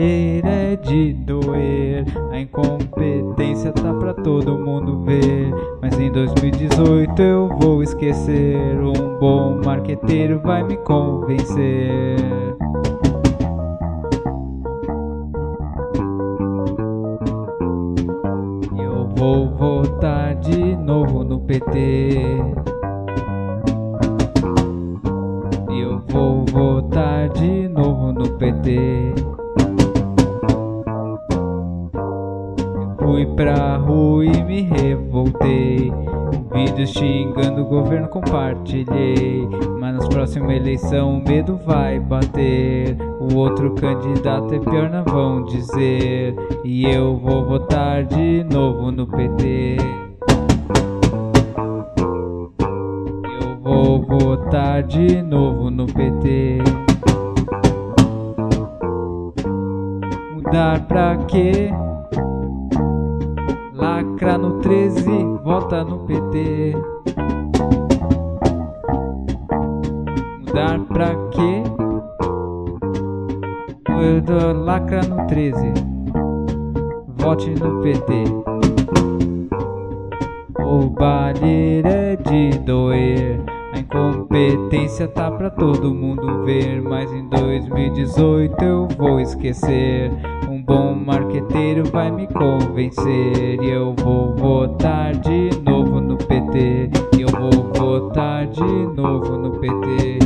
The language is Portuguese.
roubalheira é de doer, a incompetência tá pra todo mundo ver. Mas em 2018 eu vou esquecer, um bom marqueteiro vai me convencer. Eu vou votar de novo no PT. Eu vou votar de novo no PT. Fui pra rua e me revoltei, vídeos xingando o governo compartilhei. Mas nas próximas eleições o medo vai bater, o outro candidato é pior, não vão dizer. E eu vou votar de novo no PT. Eu vou votar de novo no PT. Mudar pra quê? Lacra no 13, vota no PT. Mudar pra quê? Lacra no 13, vote no PT. Roubalheira é de doer, a incompetência tá pra todo mundo ver. Mas em 2018 eu vou esquecer, um bom marqueteiro vai me convencer. E eu vou votar de novo no PT. Eu vou votar de novo no PT.